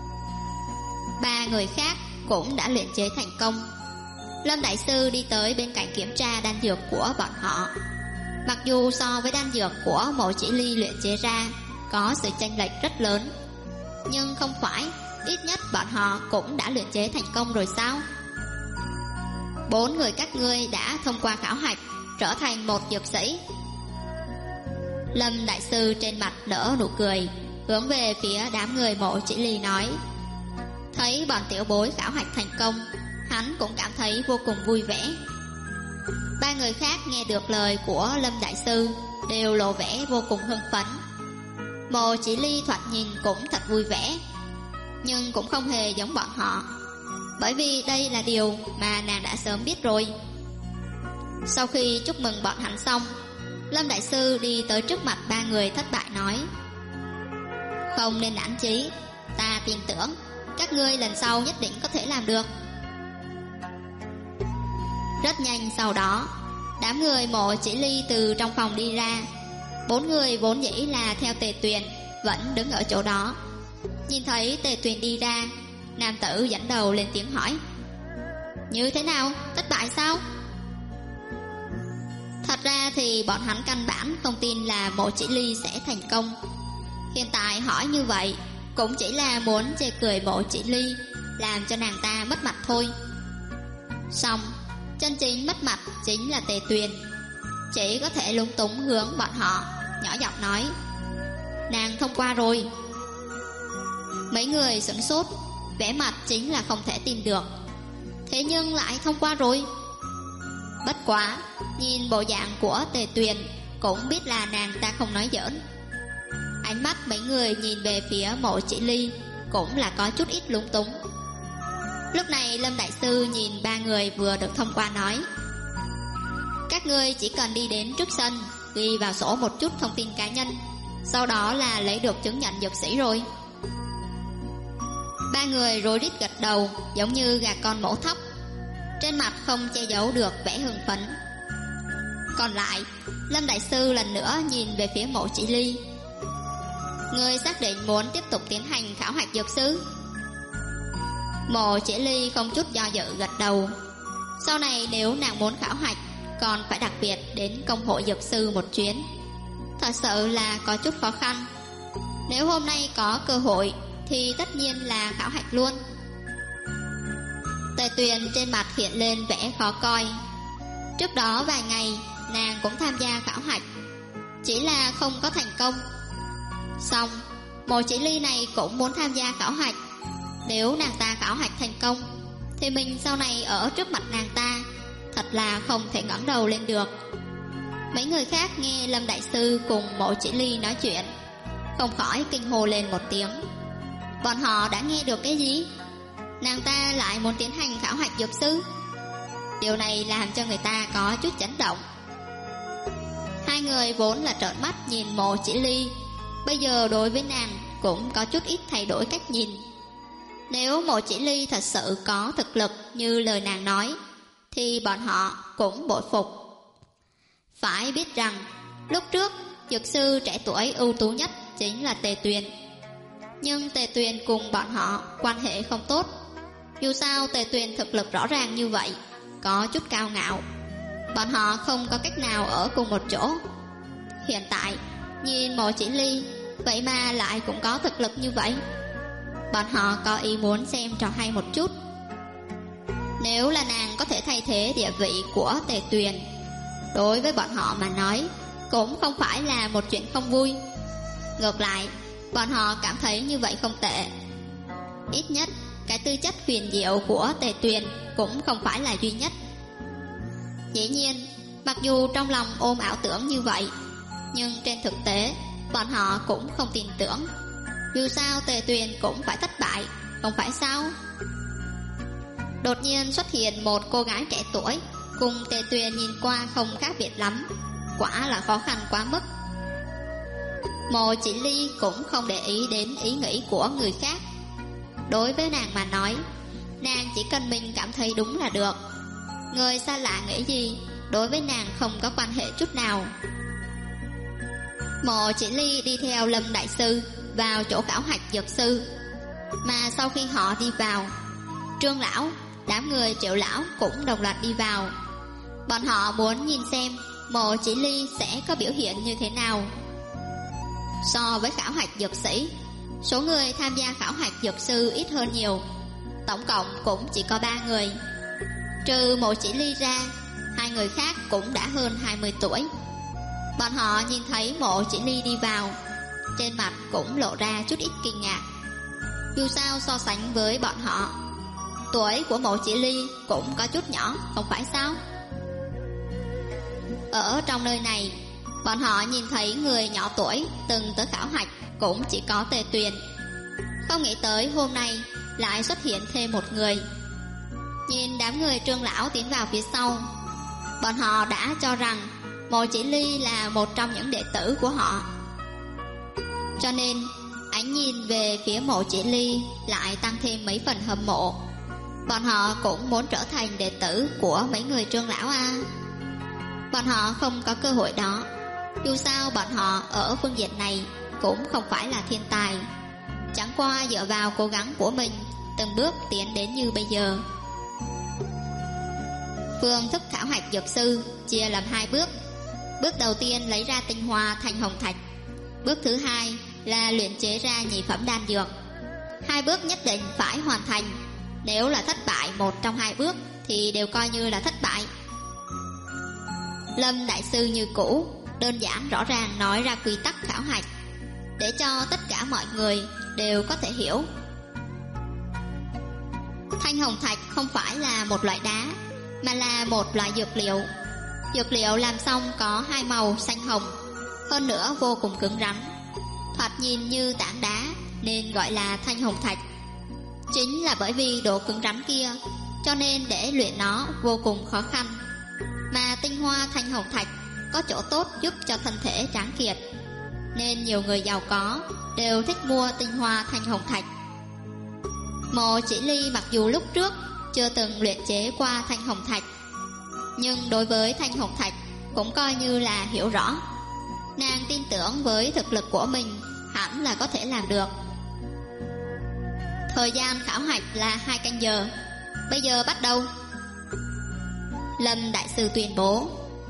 3 người khác cũng đã luyện chế thành công. Lâm đại sư đi tới bên cạnh kiểm tra đan dược của bọn họ. Mặc dù so với đan dược của Mộ Chỉ Ly luyện chế ra có sự chênh lệch rất lớn, nhưng không phải ít nhất bọn họ cũng đã luyện chế thành công rồi sao? 4 người các ngươi đã thông qua khảo hạch, trở thành một dược sĩ. Lâm đại sư trên mặt nở nụ cười, hướng về phía đám người Mộ Chỉ Ly nói. Thấy bọn tiểu bối khảo hạch thành công, hắn cũng cảm thấy vô cùng vui vẻ. 3 người khác nghe được lời của Lâm đại sư đều lộ vẻ vô cùng hưng phấn. Mộ Chỉ Ly thoạt nhìn cũng thật vui vẻ, nhưng cũng không hề giống bọn họ, bởi vì đây là điều mà nàng đã sớm biết rồi. Sau khi chúc mừng bọn hắn xong, Lâm đại sư đi tới trước mặt 3 người thất bại nói: Không nên nản chí, ta tin tưởng các ngươi lần sau nhất định có thể làm được. Rất nhanh sau đó, đám người Mộ Chỉ Ly từ trong phòng đi ra. 4 người vốn dĩ là theo Tề Tuyền vẫn đứng ở chỗ đó. Nhìn thấy Tề Tuyền đi ra, nam tử dẫn đầu lên tiếng hỏi: Như thế nào, thất bại sao? Thật ra thì bọn hắn căn bản không tin là Mộ Chỉ Ly sẽ thành công. Hiện tại hỏi như vậy cũng chỉ là muốn chê cười Mộ Chỉ Ly, làm cho nàng ta mất mặt thôi. Xong, chân chính mất mặt chính là Tề Tuyền, chỉ có thể lúng túng hướng bọn họ nhỏ giọng nói: Nàng thông qua rồi. Mấy người sửng sốt, vẻ mặt chính là không thể tin được. Thế nhưng lại thông qua rồi. Bất quá, nhìn bộ dạng của Tề Tuyền cũng biết là nàng ta không nói giỡn. Ánh mắt mấy người nhìn về phía Mộ Chỉ Ly cũng là có chút ít lúng túng. Lúc này Lâm đại sư nhìn 3 người vừa được thông qua nói: Các ngươi chỉ cần đi đến trước sân, ghi vào sổ một chút thông tin cá nhân, sau đó là lấy được chứng nhận dược sĩ rồi. 3 người rối rít gật đầu, giống như gà con mổ thóc, trên mặt không che giấu được vẻ hưng phấn. Còn lại, Lâm đại sư lần nữa nhìn về phía Mộ Chỉ Ly: Ngươi xác định muốn tiếp tục tiến hành khảo hạch dược sư? Mộ Chỉ Ly không chút do dự gật đầu. Sau này nếu nàng muốn khảo hạch, còn phải đặc biệt đến công hội dược sư một chuyến. Thật sự là có chút khó khăn. Nếu hôm nay có cơ hội thì tất nhiên là khảo hạch luôn. Tề Tuyền trên mặt hiện lên vẻ khó coi. Trước đó vài ngày nàng cũng tham gia khảo hạch, chỉ là không có thành công. Xong, Mộ Chỉ Ly này cũng muốn tham gia khảo hạch. Nếu nàng ta khảo hạch thành công thì mình sau này ở trước mặt nàng ta thật là không thể ngẩng đầu lên được. Mấy người khác nghe Lâm đại sư cùng Mộ Chỉ Ly nói chuyện, không khỏi kinh hô lên một tiếng. Bọn họ đã nghe được cái gì? Nàng ta lại muốn tiến hành khảo hạch dược sư? Điều này làm cho người ta có chút chấn động. 2 người vốn là trợn mắt nhìn Mộ Chỉ Ly, bây giờ đối với nàng cũng có chút ít thay đổi cách nhìn. Nếu Mộ Chỉ Ly thật sự có thực lực như lời nàng nói, thì bọn họ cũng bội phục. Phải biết rằng lúc trước dược sư trẻ tuổi ưu tú nhất chính là Tề Tuyền. Nhưng Tề Tuyền cùng bọn họ quan hệ không tốt. Dù sao Tề Tuyền thực lực rõ ràng như vậy, có chút cao ngạo, bọn họ không có cách nào ở cùng một chỗ. Hiện tại nhìn Mộ Chỉ Ly vậy mà lại cũng có thực lực như vậy, bọn họ có ý muốn xem trò hay một chút. Nếu là nàng có thể thay thế địa vị của Tề Tuyền, đối với bọn họ mà nói cũng không phải là một chuyện không vui. Ngược lại, bọn họ cảm thấy như vậy không tệ. Ít nhất cái tư chất huyền diệu của Tề Tuyền cũng không phải là duy nhất. Dĩ nhiên, mặc dù trong lòng ôm ảo tưởng như vậy, nhưng trên thực tế bọn họ cũng không tin tưởng. Dù sao Tề Tuyền cũng phải thất bại, không phải sao? Đột nhiên xuất hiện một cô gái trẻ tuổi, cùng Tề Tuyền nhìn qua không khác biệt lắm, quả là khó khăn quá mức. Mộ Chỉ Ly cũng không để ý đến ý nghĩ của người khác. Đối với nàng mà nói, nàng chỉ cần mình cảm thấy đúng là được. Người xa lạ nghĩ gì, đối với nàng không có quan hệ chút nào. Mộ Chỉ Ly đi theo Lâm đại sư vào chỗ khảo hạch dược sư. Mà sau khi họ đi vào, Trương lão, đám người Triệu lão cũng đồng loạt đi vào. Bọn họ muốn nhìn xem Mộ Chỉ Ly sẽ có biểu hiện như thế nào? So với khảo hạch dược sĩ, số người tham gia khảo hạch dược sư ít hơn nhiều. Tổng cộng cũng chỉ có 3 người. Trừ Mộ Chỉ Ly ra, 2 người khác cũng đã hơn 20 tuổi. Bọn họ nhìn thấy Mộ Chỉ Ly đi vào, trên mặt cũng lộ ra chút ít kinh ngạc. Dù sao so sánh với bọn họ, tuổi của Mộ Chỉ Ly cũng có chút nhỏ, không phải sao? Ở trong nơi này, bọn họ nhìn thấy người nhỏ tuổi từng tới khảo hạch cũng chỉ có Tề Tuyền. Không nghĩ tới hôm nay lại xuất hiện thêm một người. Nhìn đám người Trương lão tiến vào phía sau, bọn họ đã cho rằng Mộ Chỉ Ly là một trong những đệ tử của họ. Cho nên ánh nhìn về phía Mộ Chỉ Ly lại tăng thêm mấy phần hâm mộ. Bọn họ cũng muốn trở thành đệ tử của mấy người Trương lão à. Bọn họ không có cơ hội đó. Dù sao bọn họ ở phương diện này cũng không phải là thiên tài, chẳng qua dựa vào cố gắng của mình từng bước tiến đến như bây giờ. Phương thức khảo hạch dược sư chia làm 2 bước. Bước đầu tiên lấy ra tinh hoa thanh hồng thạch. Bước thứ 2 là luyện chế ra nhị phẩm đan dược. 2 bước nhất định phải hoàn thành. Nếu là thất bại một trong 2 bước thì đều coi như là thất bại. Lâm đại sư như cũ đơn giản rõ ràng nói ra quy tắc khảo hạch, để cho tất cả mọi người đều có thể hiểu. Thanh hồng thạch không phải là một loại đá, mà là một loại dược liệu. Dược liệu làm xong có 2 màu xanh hồng, hơn nữa vô cùng cứng rắn, thoạt nhìn như tảng đá nên gọi là thanh hồng thạch. Chính là bởi vì độ cứng rắn kia cho nên để luyện nó vô cùng khó khăn. Mà tinh hoa thanh hồng thạch có chỗ tốt giúp cho thân thể tráng kiệt, nên nhiều người giàu có đều thích mua tinh hoa thanh hồng thạch. Mộ Chỉ Ly mặc dù lúc trước chưa từng luyện chế qua thanh hồng thạch, nhưng đối với thanh hồng thạch cũng coi như là hiểu rõ. Nàng tin tưởng với thực lực của mình hẳn là có thể làm được. Thời gian khảo hạch là 2 canh giờ. Bây giờ bắt đầu. Lâm đại sư tuyên bố.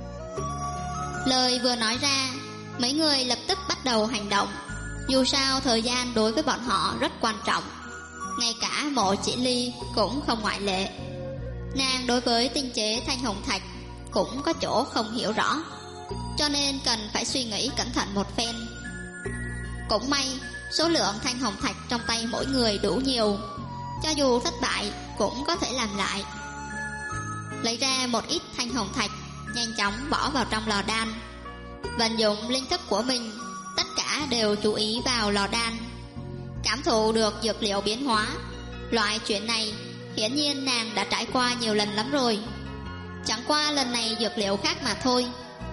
Lời vừa nói ra, mấy người lập tức bắt đầu hành động. Dù sao thời gian đối với bọn họ rất quan trọng. Ngay cả Mộ Chỉ Ly cũng không ngoại lệ. Nàng đối với tinh chế thanh hồng thạch cũng có chỗ không hiểu rõ, cho nên cần phải suy nghĩ cẩn thận một phen. Cũng may số lượng thanh hồng thạch trong tay mỗi người đủ nhiều, cho dù thất bại cũng có thể làm lại. Lấy ra một ít thanh hồng thạch, nhanh chóng bỏ vào trong lò đan. Vận dụng linh thức của mình, tất cả đều chú ý vào lò đan, cảm thụ được dược liệu biến hóa. Loại chuyện này hiển nhiên nàng đã trải qua nhiều lần lắm rồi, chẳng qua lần này dược liệu khác mà thôi.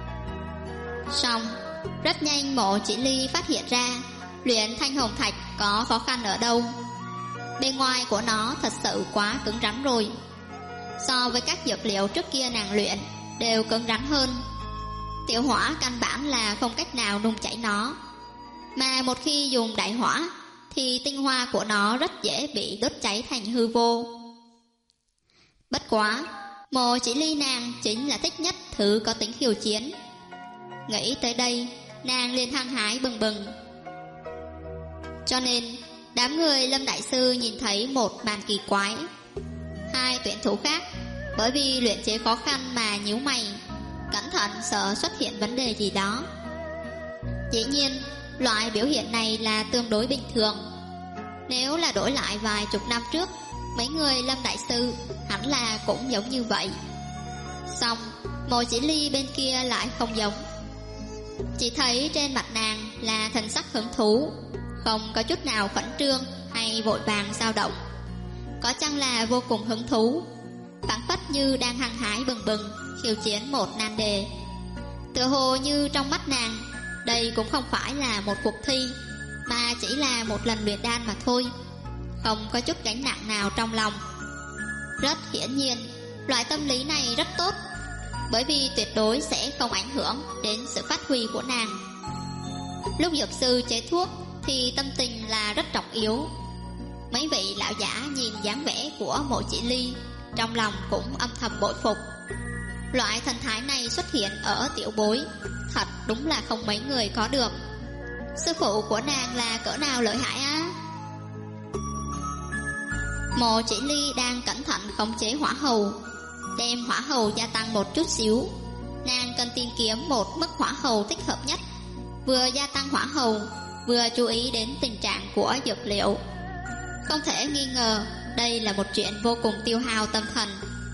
Xong, rất nhanh Mộ Chỉ Ly phát hiện ra luyện thanh hồng thạch có khó khăn ở đâu. Bên ngoài của nó thật sự quá cứng rắn rồi. So với các dược liệu trước kia nàng luyện đều cứng rắn hơn. Tiểu hỏa căn bản là không cách nào nung chảy nó, mà một khi dùng đại hỏa thì tinh hoa của nó rất dễ bị đốt cháy thành hư vô. Bất quá, Mộ Chỉ Ly nàng chính là thích nhất thứ có tính khiêu chiến. Nghĩ tới đây, nàng liền hăng hái bừng bừng. Cho nên, đám người Lâm đại sư nhìn thấy một màn kỳ quái. 2 tuyển thủ khác bởi vì luyện chế khó khăn mà nhíu mày, cẩn thận sợ xuất hiện vấn đề gì đó. Dĩ nhiên, loại biểu hiện này là tương đối bình thường. Nếu là đổi lại vài chục năm trước, mấy người Lâm đại sư hẳn là cũng giống như vậy. Xong, Mộ Chỉ Ly bên kia lại không giống. Chỉ thấy trên mặt nàng là thần sắc hứng thú, không có chút nào khẩn trương hay vội vàng dao động. Có chăng là vô cùng hứng thú, phảng phất như đang hăng hái bừng bừng khiêu chiến một nan đề. Tựa hồ như trong mắt nàng, đây cũng không phải là một cuộc thi, mà chỉ là một lần luyện đan mà thôi, không có chút gánh nặng nào trong lòng. Rất hiển nhiên, loại tâm lý này rất tốt, bởi vì tuyệt đối sẽ không ảnh hưởng đến sự phát huy của nàng. Lúc dược sư chế thuốc thì tâm tình là rất trọng yếu. Mấy vị lão giả nhìn dáng vẻ của Mộ Chỉ Ly, trong lòng cũng âm thầm bội phục. Loại thần thái này xuất hiện ở tiểu bối thật đúng là không mấy người có được. Sư phụ của nàng là cỡ nào lợi hại á? Mộ Chỉ Ly đang cẩn thận khống chế hỏa hầu, đem hỏa hầu gia tăng một chút xíu. Nàng cần tìm kiếm một mức hỏa hầu thích hợp nhất, vừa gia tăng hỏa hầu vừa chú ý đến tình trạng của dược liệu. Không thể nghi ngờ đây là một chuyện vô cùng tiêu hao tâm thần.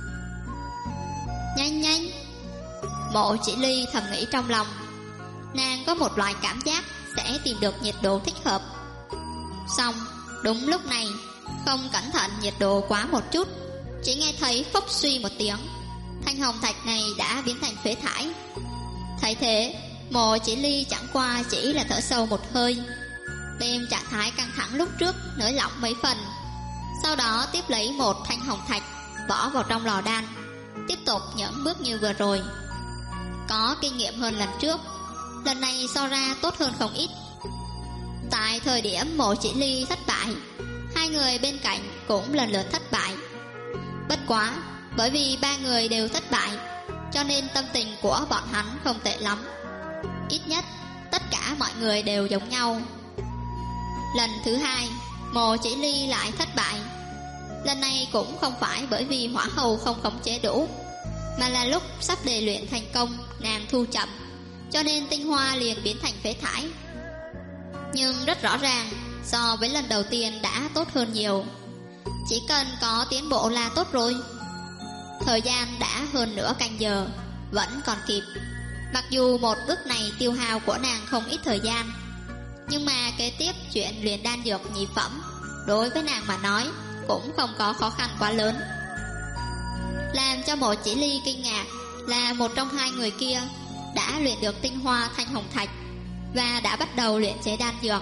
Nhanh nhanh! Mộ Chỉ Ly thầm nghĩ trong lòng. Nàng có một loại cảm giác sẽ tìm được nhiệt độ thích hợp. Xong, đúng lúc này, không cẩn thận nhiệt độ quá một chút, chỉ nghe thấy phốc suy một tiếng, thanh hồng thạch này đã biến thành phế thải. Thấy thế, Mộ Chỉ Ly chẳng qua chỉ là thở sâu một hơi, đem trạng thái căng thẳng lúc trước nới lỏng mấy phần. Sau đó tiếp lấy một thanh hồng thạch bỏ vào trong lò đan, tiếp tục những bước như vừa rồi. Có kinh nghiệm hơn lần trước, lần này so ra tốt hơn không ít. Tại thời điểm Mộ Chỉ Ly thất bại, hai người bên cạnh cũng lần lượt thất bại. Bất quá, bởi vì ba người đều thất bại, cho nên tâm tình của bọn hắn không tệ lắm. Ít nhất, tất cả mọi người đều giống nhau. Lần thứ hai, Mộ Chỉ Ly lại thất bại. Lần này cũng không phải bởi vì hỏa hầu không khống chế đủ, mà là lúc sắp đề luyện thành công, nàng thu chậm, cho nên tinh hoa liền biến thành phế thải. Nhưng rất rõ ràng, so với lần đầu tiên đã tốt hơn nhiều. Chỉ cần có tiến bộ là tốt rồi. Thời gian đã hơn nửa canh giờ, vẫn còn kịp. Mặc dù một bước này tiêu hao của nàng không ít thời gian, nhưng mà kế tiếp chuyện luyện đan dược nhị phẩm đối với nàng mà nói cũng không có khó khăn quá lớn. Làm cho Mộ Chỉ Ly kinh ngạc là một trong hai người kia đã luyện được tinh hoa thanh hồng thạch và đã bắt đầu luyện chế đan dược.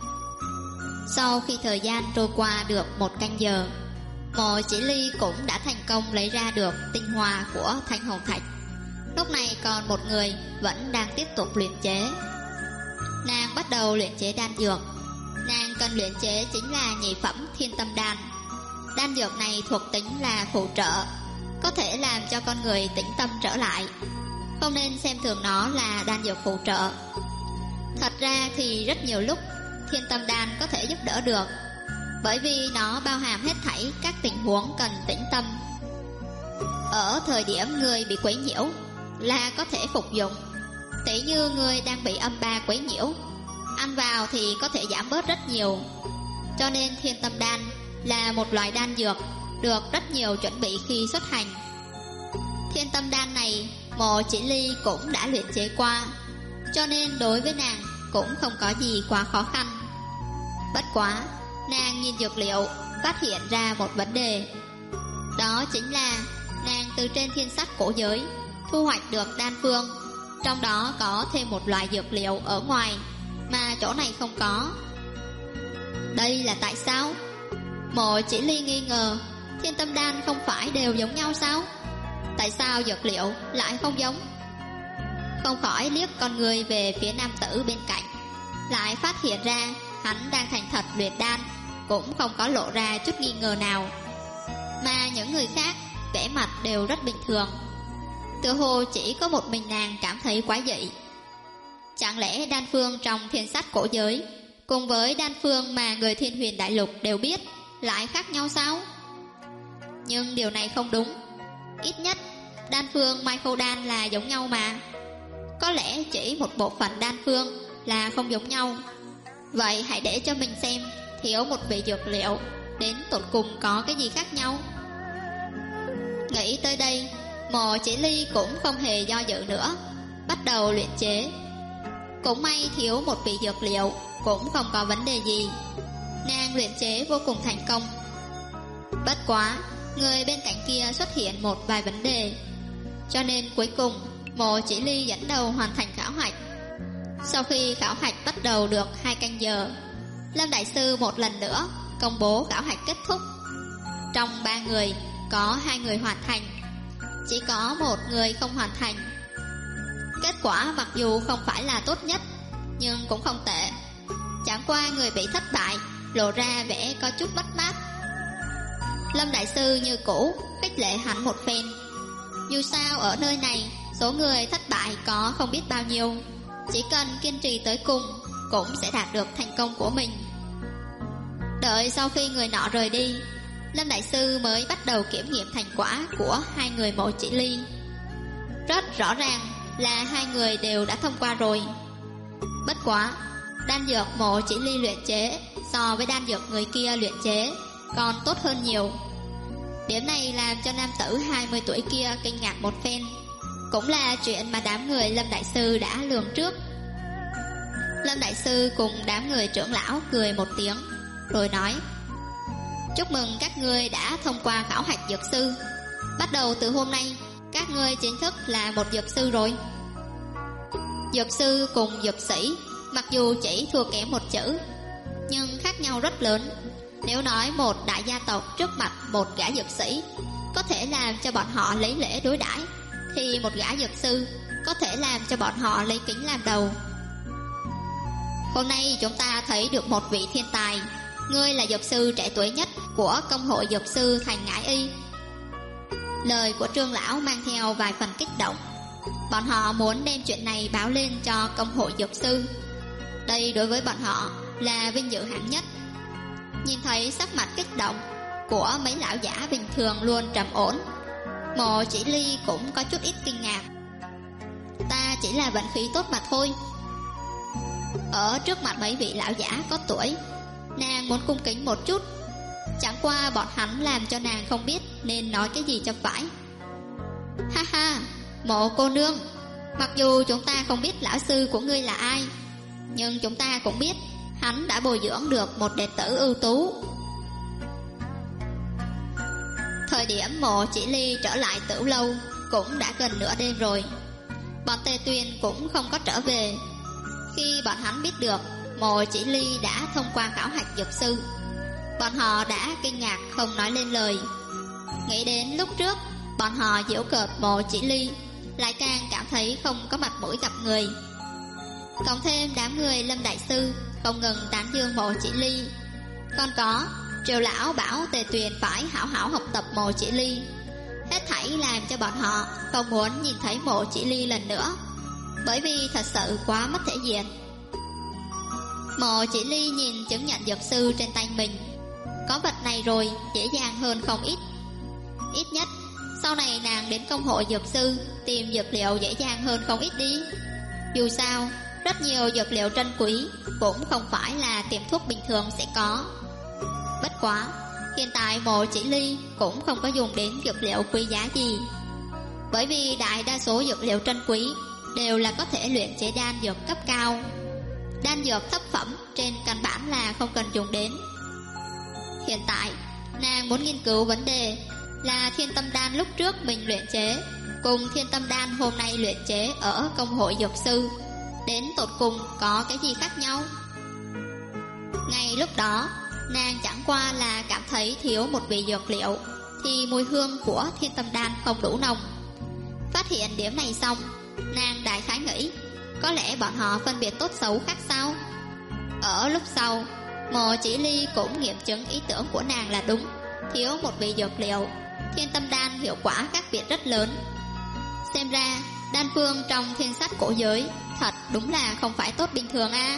Sau khi thời gian trôi qua được một canh giờ, Mộ Chỉ Ly cũng đã thành công lấy ra được tinh hoa của thanh hồng thạch. Lúc này còn một người vẫn đang tiếp tục luyện chế. Nàng bắt đầu luyện chế đan dược. Nàng cần luyện chế chính là nhị phẩm thiên tâm đan. Đan dược này thuộc tính là phụ trợ, có thể làm cho con người tĩnh tâm trở lại, không nên xem thường nó là đan dược phụ trợ. Thật ra thì rất nhiều lúc thiên tâm đan có thể giúp đỡ được, bởi vì nó bao hàm hết thảy các tình huống cần tĩnh tâm. Ở thời điểm người bị quấy nhiễu là có thể phục dụng. Tỉ như người đang bị âm ba quấy nhiễu, ăn vào thì có thể giảm bớt rất nhiều. Cho nên thiên tâm đan là một loại đan dược được rất nhiều chuẩn bị khi xuất hành. Thiên tâm đan này Mộ Chỉ Ly cũng đã luyện chế qua, cho nên đối với nàng cũng không có gì quá khó khăn. Bất quá, nàng nhìn dược liệu phát hiện ra một vấn đề. Đó chính là nàng từ trên thiên sách cổ giới thu hoạch được đan phương, trong đó có thêm một loại dược liệu ở ngoài mà chỗ này không có. Đây là tại sao? Mộ Chỉ Ly nghi ngờ, thiên tâm đan không phải đều giống nhau sao? Tại sao dược liệu lại không giống? Không khỏi liếc con người về phía nam tử bên cạnh, lại phát hiện ra hắn đang thành thật luyện đan, cũng không có lộ ra chút nghi ngờ nào. Mà những người khác vẻ mặt đều rất bình thường, tựa hồ chỉ có một mình nàng cảm thấy quái dị. Chẳng lẽ đan phương trong thiên sách cổ giới cùng với đan phương mà người Thiên Huyền Đại Lục đều biết lại khác nhau sao? Nhưng điều này không đúng. Ít nhất đan phương Mai Khâu Đan là giống nhau mà. Có lẽ chỉ một bộ phận đan phương là không giống nhau. Vậy hãy để cho mình xem thiếu một vị dược liệu đến tột cùng có cái gì khác nhau. Nghĩ tới đây, Mộ Chỉ Ly cũng không hề do dự nữa, bắt đầu luyện chế. Cũng may thiếu một vị dược liệu cũng không có vấn đề gì. Nàng luyện chế vô cùng thành công. Bất quá, người bên cạnh kia xuất hiện một vài vấn đề, cho nên cuối cùng Mộ Chỉ Ly dẫn đầu hoàn thành khảo hạch. Sau khi khảo hạch bắt đầu được 2 canh giờ, Lâm Đại Sư một lần nữa công bố khảo hạch kết thúc. Trong 3 người có 2 người hoàn thành, chỉ có 1 người không hoàn thành. Kết quả mặc dù không phải là tốt nhất, nhưng cũng không tệ. Chẳng qua người bị thất bại lộ ra vẻ có chút mất mát. Lâm Đại Sư như cũ khích lệ hắn một phen. Dù sao ở nơi này, số người thất bại có không biết bao nhiêu. Chỉ cần kiên trì tới cùng, cũng sẽ đạt được thành công của mình. Đợi sau khi người nọ rời đi, Lâm Đại Sư mới bắt đầu kiểm nghiệm thành quả của hai người Mộ Chỉ Ly. Rất rõ ràng là hai người đều đã thông qua rồi. Bất quá, đan dược Mộ Chỉ Ly luyện chế so với đan dược người kia luyện chế còn tốt hơn nhiều. Điểm này làm cho nam tử 20 tuổi kia kinh ngạc một phen, cũng là chuyện mà đám người Lâm Đại Sư đã lường trước. Lâm Đại Sư cùng đám người trưởng lão cười một tiếng, rồi nói: chúc mừng các ngươi đã thông qua khảo hạch dược sư. Bắt đầu từ hôm nay, các ngươi chính thức là một dược sư rồi. Dược sư cùng dược sĩ mặc dù chỉ thua kém một chữ, nhưng khác nhau rất lớn. Nếu nói một đại gia tộc trước mặt một gã dược sĩ có thể làm cho bọn họ lấy lễ đối đãi, thì một gã dược sư có thể làm cho bọn họ lấy kính làm đầu. Hôm nay chúng ta thấy được một vị thiên tài. Ngươi là dược sư trẻ tuổi nhất của công hội dược sư thành Ngải Y. Lời của Trương lão mang theo vài phần kích động. Bọn họ muốn đem chuyện này báo lên cho công hội dược sư. Đây đối với bọn họ là vinh dự hạng nhất. Nhìn thấy sắc mặt kích động của mấy lão giả bình thường luôn trầm ổn, Mộ Chỉ Ly cũng có chút ít kinh ngạc. Ta chỉ là vận khí tốt mà thôi. Ở trước mặt mấy vị lão giả có tuổi, nàng muốn cung kính một chút. Chẳng qua bọn hắn làm cho nàng không biết nên nói cái gì cho phải. Ha ha, Mộ cô nương, mặc dù chúng ta không biết lão sư của ngươi là ai, nhưng chúng ta cũng biết hắn đã bồi dưỡng được một đệ tử ưu tú. Thời điểm Mộ Chỉ Ly trở lại Tửu Lâu cũng đã gần nửa đêm rồi. Bọn Tề Tuyền cũng không có trở về. Khi bọn hắn biết được Mộ Chỉ Ly đã thông qua khảo hạch dược sư, bọn họ đã kinh ngạc không nói lên lời. Nghĩ đến lúc trước bọn họ giễu cợt Mộ Chỉ Ly, lại càng cảm thấy không có mặt mũi gặp người. Cộng thêm đám người Lâm Đại Sư không ngừng tán dương Mộ Chỉ Ly. Còn có Triều lão bảo Tề Tuyền phải hảo hảo học tập Mộ Chỉ Ly. Hết thảy làm cho bọn họ không muốn nhìn thấy Mộ Chỉ Ly lần nữa, bởi vì thật sự quá mất thể diện. Mộ Chỉ Ly nhìn chứng nhận dược sư trên tay mình, có vật này rồi dễ dàng hơn không ít. Ít nhất sau này nàng đến công hội dược sư tìm dược liệu dễ dàng hơn không ít đi. Dù sao rất nhiều dược liệu trân quý cũng không phải là tiệm thuốc bình thường sẽ có. Bất quá hiện tại Mộ Chỉ Ly cũng không có dùng đến dược liệu quý giá gì, bởi vì đại đa số dược liệu trân quý đều là có thể luyện chế đan dược cấp cao. Đan dược thấp phẩm trên căn bản là không cần dùng đến. Hiện tại nàng muốn nghiên cứu vấn đề là thiên tâm đan lúc trước mình luyện chế cùng thiên tâm đan hôm nay luyện chế ở công hội dược sư đến tột cùng có cái gì khác nhau. Ngay lúc đó nàng chẳng qua là cảm thấy thiếu một vị dược liệu, thì mùi hương của thiên tâm đan không đủ nồng. Phát hiện điểm này xong, nàng đại khái nghĩ có lẽ bọn họ phân biệt tốt xấu khác sao. Ở lúc sau, Mộ Chỉ Ly cũng nghiệm chứng ý tưởng của nàng là đúng. Thiếu một vị dược liệu, thiên tâm đan hiệu quả khác biệt rất lớn. Xem ra đan phương trong thiên sách cổ giới thật đúng là không phải tốt bình thường a.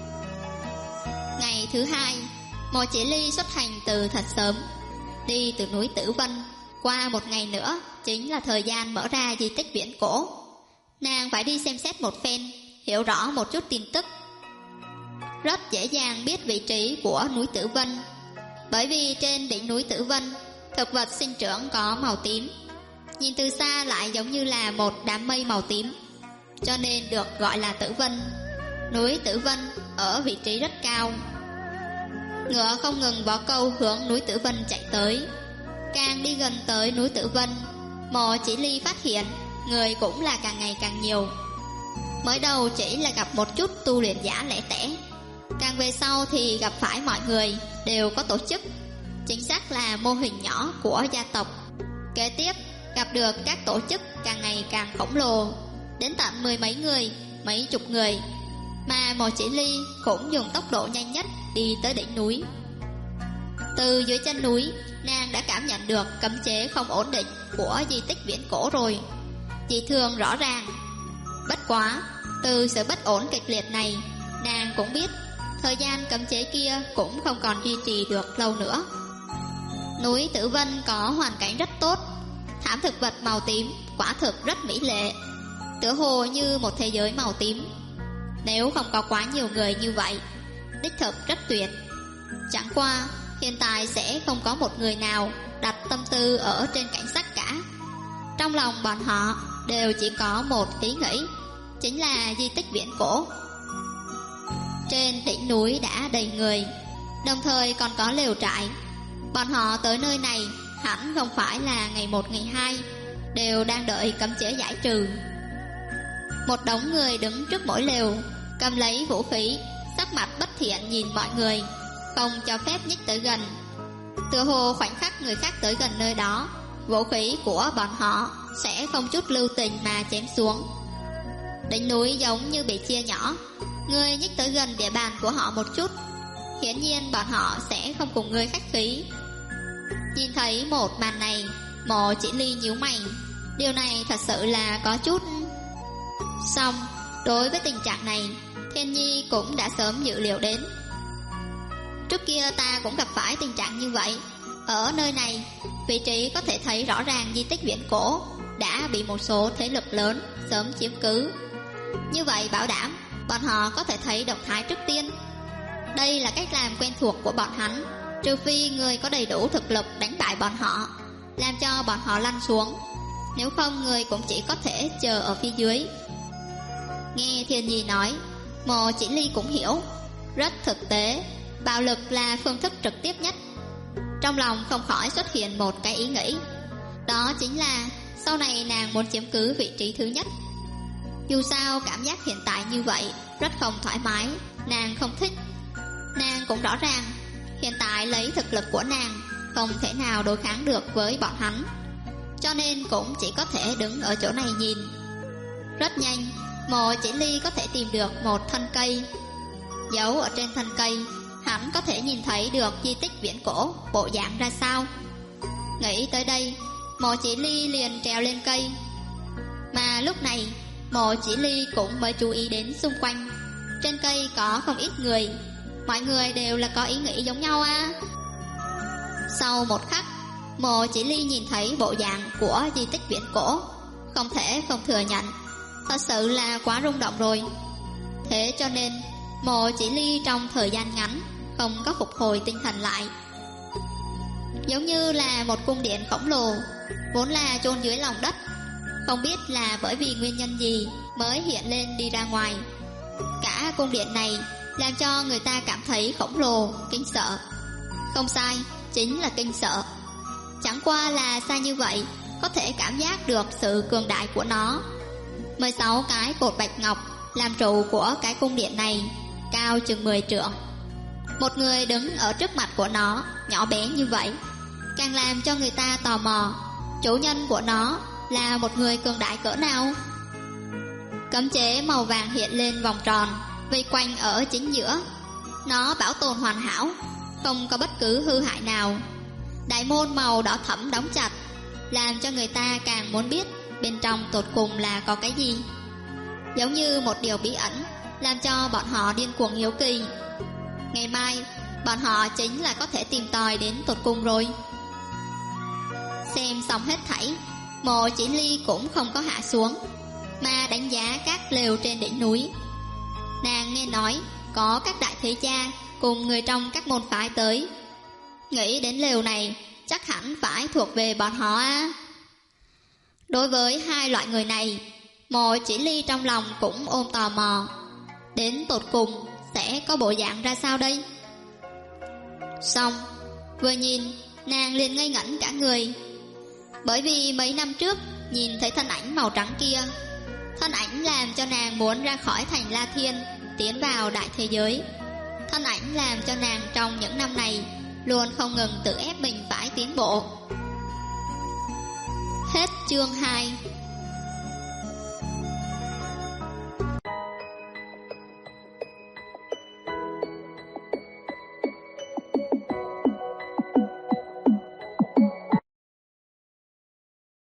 Ngày thứ hai, Mộ Chỉ Ly xuất hành từ thật sớm, đi từ núi Tử Vân. Qua một ngày nữa chính là thời gian mở ra di tích viễn cổ. Nàng phải đi xem xét một phen, hiểu rõ một chút tin tức. Rất dễ dàng biết vị trí của núi Tử Vân, bởi vì trên đỉnh núi Tử Vân thực vật sinh trưởng có màu tím, nhìn từ xa lại giống như là một đám mây màu tím, cho nên được gọi là Tử Vân. Núi Tử Vân ở vị trí rất cao. Ngựa không ngừng vó câu hướng núi Tử Vân chạy tới. Càng đi gần tới núi Tử Vân, Mộ Chỉ Ly phát hiện người cũng là càng ngày càng nhiều. Mới đầu chỉ là gặp một chút tu luyện giả lẻ tẻ, càng về sau thì gặp phải mọi người đều có tổ chức, chính xác là mô hình nhỏ của gia tộc. Kế tiếp gặp được các tổ chức càng ngày càng khổng lồ, đến tận mười mấy người, mấy chục người, mà Mộ Chỉ Ly cũng dùng tốc độ nhanh nhất đi tới đỉnh núi. Từ dưới chân núi, nàng đã cảm nhận được cấm chế không ổn định của di tích viễn cổ rồi. Dị thường rõ ràng. Bất quá, từ sự bất ổn kịch liệt này, nàng cũng biết thời gian cấm chế kia cũng không còn duy trì được lâu nữa. Núi Tử Vân có hoàn cảnh rất tốt, thảm thực vật màu tím quả thực rất mỹ lệ, tựa hồ như một thế giới màu tím. Nếu không có quá nhiều người như vậy, đích thực rất tuyệt. Chẳng qua hiện tại sẽ không có một người nào đặt tâm tư ở trên cảnh sắc cả. Trong lòng bọn họ đều chỉ có một ý nghĩ, chính là di tích viễn cổ. Trên đỉnh núi đã đầy người, đồng thời còn có lều trại. Bọn họ tới nơi này hẳn không phải là ngày 1 ngày 2, đều đang đợi cấm chế giải trừ. Một đống người đứng trước mỗi lều, cầm lấy vũ khí, sắc mặt bất thiện nhìn mọi người, không cho phép nhích tới gần. Tựa hồ khoảnh khắc người khác tới gần nơi đó, vũ khí của bọn họ sẽ không chút lưu tình mà chém xuống. Đỉnh núi giống như bị chia nhỏ, người nhích tới gần địa bàn của họ một chút, hiển nhiên bọn họ sẽ không cùng người khách khí. Nhìn thấy một màn này, Mộ Chỉ Ly nhíu mày, điều này thật sự là có chút. Xong, đối với tình trạng này, Thiên Nhi cũng đã sớm dự liệu đến. Trước kia ta cũng gặp phải tình trạng như vậy. Ở nơi này, vị trí có thể thấy rõ ràng di tích viễn cổ đã bị một số thế lực lớn sớm chiếm cứ. Như vậy bảo đảm bọn họ có thể thấy động thái trước tiên. Đây là cách làm quen thuộc của bọn hắn, trừ phi người có đầy đủ thực lực đánh bại bọn họ, làm cho bọn họ lăn xuống. Nếu không, người cũng chỉ có thể chờ ở phía dưới. Nghe Thiên Nhi nói, Mộ Chỉ Ly cũng hiểu, rất thực tế, bạo lực là phương thức trực tiếp nhất. Trong lòng không khỏi xuất hiện một cái ý nghĩ, đó chính là sau này nàng muốn chiếm cứ vị trí thứ nhất. Dù sao cảm giác hiện tại như vậy rất không thoải mái, nàng không thích. Nàng cũng rõ ràng hiện tại lấy thực lực của nàng không thể nào đối kháng được với bọn hắn, cho nên cũng chỉ có thể đứng ở chỗ này nhìn. Rất nhanh, Mộ Chỉ Ly có thể tìm được một thân cây. Giấu ở trên thân cây, hắn có thể nhìn thấy được di tích viễn cổ bộ dạng ra sao. Nghĩ tới đây, Mộ Chỉ Ly liền trèo lên cây. Mà lúc này, Mộ Chỉ Ly cũng mới chú ý đến xung quanh. Trên cây có không ít người, mọi người đều là có ý nghĩ giống nhau à. Sau một khắc, Mộ Chỉ Ly nhìn thấy bộ dạng của di tích viễn cổ, không thể không thừa nhận, thật sự là quá rung động rồi. Thế cho nên Mộ Chỉ Ly trong thời gian ngắn không có phục hồi tinh thần lại. Giống như là một cung điện khổng lồ, vốn là chôn dưới lòng đất, không biết là bởi vì nguyên nhân gì mới hiện lên đi ra ngoài. Cả cung điện này làm cho người ta cảm thấy khổng lồ, kinh sợ. Không sai, chính là kinh sợ. Chẳng qua là xa như vậy, có thể cảm giác được sự cường đại của nó. 16 cái cột bạch ngọc làm trụ của cái cung điện này, cao chừng 10 trượng. Một người đứng ở trước mặt của nó, nhỏ bé như vậy, càng làm cho người ta tò mò chủ nhân của nó là một người cường đại cỡ nào. Cấm chế màu vàng hiện lên vòng tròn, vây quanh ở chính giữa. Nó bảo tồn hoàn hảo, không có bất cứ hư hại nào. Đại môn màu đỏ thẫm đóng chặt, làm cho người ta càng muốn biết bên trong tột cùng là có cái gì. Giống như một điều bí ẩn, làm cho bọn họ điên cuồng hiếu kỳ. Ngày mai, bọn họ chính là có thể tìm tòi đến tột cùng rồi. Xem xong hết thảy, Mộ Chỉ Ly cũng không có hạ xuống, mà đánh giá các lều trên đỉnh núi. Nàng nghe nói có các đại thế gia cùng người trong các môn phái tới. Nghĩ đến lều này chắc hẳn phải thuộc về bọn họ á. Đối với hai loại người này, Mộ Chỉ Ly trong lòng cũng ôm tò mò, đến tột cùng sẽ có bộ dạng ra sao đây. Xong, vừa nhìn nàng liền ngây ngẩn cả người. Bởi vì mấy năm trước nhìn thấy thân ảnh màu trắng kia, thân ảnh làm cho nàng muốn ra khỏi thành La Thiên, tiến vào đại thế giới. Thân ảnh làm cho nàng trong những năm này luôn không ngừng tự ép mình phải tiến bộ. Hết chương 2.